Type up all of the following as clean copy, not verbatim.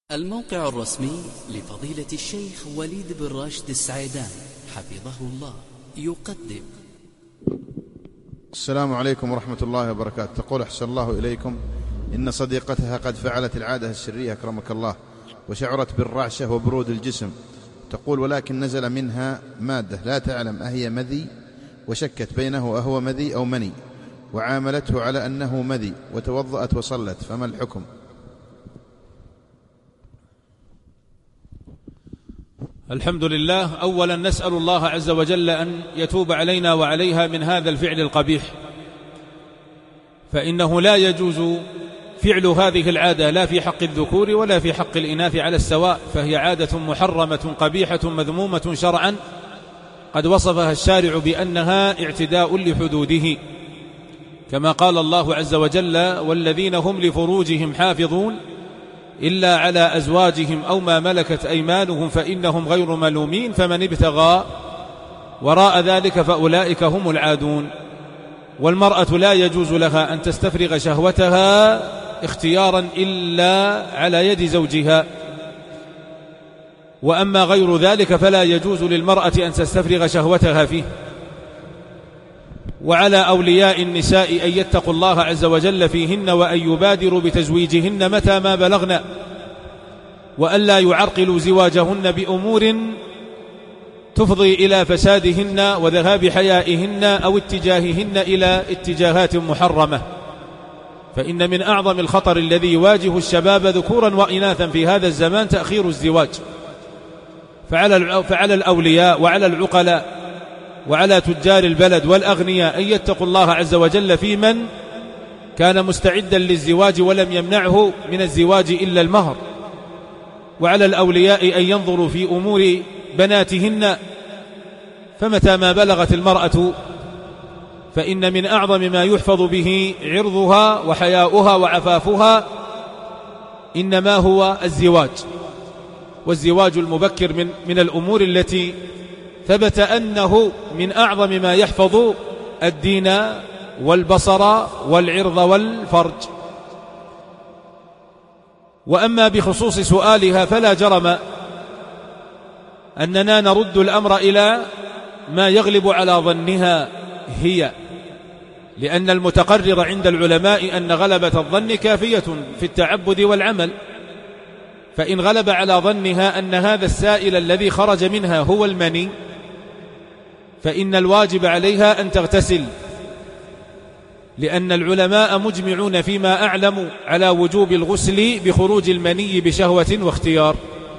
الموقع الرسمي لفضيلة الشيخ وليد بن راشد السعيدان حفظه الله يقدم. السلام عليكم ورحمة الله وبركاته. تقول أحسن الله إليكم، إن صديقتها قد فعلت العادة السرية أكرمك الله، وشعرت بالرعشة وبرود الجسم. تقول ولكن نزل منها مادة لا تعلم أهي مذي، وشكت بينه أهو مذي أو مني، وعاملته على أنه مذي وتوضأت وصلت، فما الحكم؟ الحمد لله. أولا نسأل الله عز وجل أن يتوب علينا وعليها من هذا الفعل القبيح، فإنه لا يجوز فعل هذه العادة لا في حق الذكور ولا في حق الإناث على السواء، فهي عادة محرمة قبيحة مذمومة شرعا، قد وصفها الشارع بأنها اعتداء لحدوده، كما قال الله عز وجل: والذين هم لفروجهم حافظون إلا على أزواجهم أو ما ملكت أيمانهم فإنهم غير ملومين، فمن ابتغى وراء ذلك فأولئك هم العادون. والمرأة لا يجوز لها أن تستفرغ شهوتها اختيارا إلا على يد زوجها، وأما غير ذلك فلا يجوز للمرأة أن تستفرغ شهوتها فيه. وعلى أولياء النساء أن يتقوا الله عز وجل فيهن، وأن يبادروا بتزويجهن متى ما بلغن، وأن لا يعرقلوا زواجهن بأمور تفضي إلى فسادهن وذهاب حيائهن أو اتجاههن إلى اتجاهات محرمة، فإن من أعظم الخطر الذي يواجه الشباب ذكورا وإناثا في هذا الزمان تأخير الزواج. فعلى الأولياء وعلى العقلاء وعلى تجار البلد والأغنياء أن يتقوا الله عز وجل في من كان مستعدا للزواج ولم يمنعه من الزواج إلا المهر، وعلى الأولياء أن ينظروا في أمور بناتهن، فمتى ما بلغت المرأة فإن من أعظم ما يحفظ به عرضها وحياؤها وعفافها إنما هو الزواج. والزواج المبكر من الأمور التي ثبت أنه من أعظم ما يحفظ الدين والبصر والعرض والفرج. وأما بخصوص سؤالها فلا جرم أننا نرد الأمر إلى ما يغلب على ظنها هي، لأن المتقرر عند العلماء أن غلبة الظن كافية في التعبد والعمل، فإن غلب على ظنها أن هذا السائل الذي خرج منها هو المني فإن الواجب عليها أن تغتسل، لأن العلماء مجمعون فيما أعلم على وجوب الغسل بخروج المني بشهوة واختيار.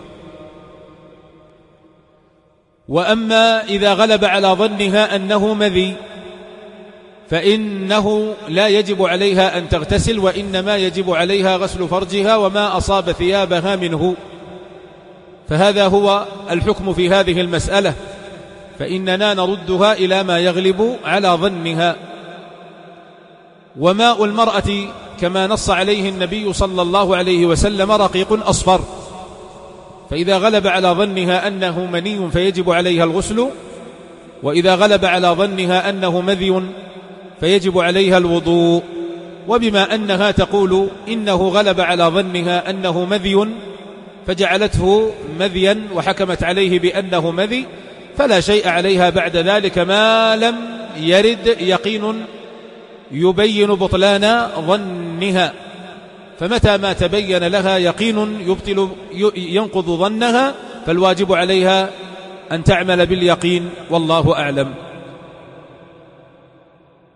وأما إذا غلب على ظنها أنه مذي فإنه لا يجب عليها أن تغتسل، وإنما يجب عليها غسل فرجها وما أصاب ثيابها منه. فهذا هو الحكم في هذه المسألة، فإننا نردها إلى ما يغلب على ظنها. وماء المرأة كما نص عليه النبي صلى الله عليه وسلم رقيق أصفر، فإذا غلب على ظنها أنه مني فيجب عليها الغسل، وإذا غلب على ظنها أنه مذي فيجب عليها الوضوء. وبما أنها تقول إنه غلب على ظنها أنه مذي فجعلته مذيا وحكمت عليه بأنه مذي، فلا شيء عليها بعد ذلك ما لم يرد يقين يبين بطلان ظنها. فمتى ما تبين لها يقين ينقض ظنها فالواجب عليها أن تعمل باليقين، والله أعلم.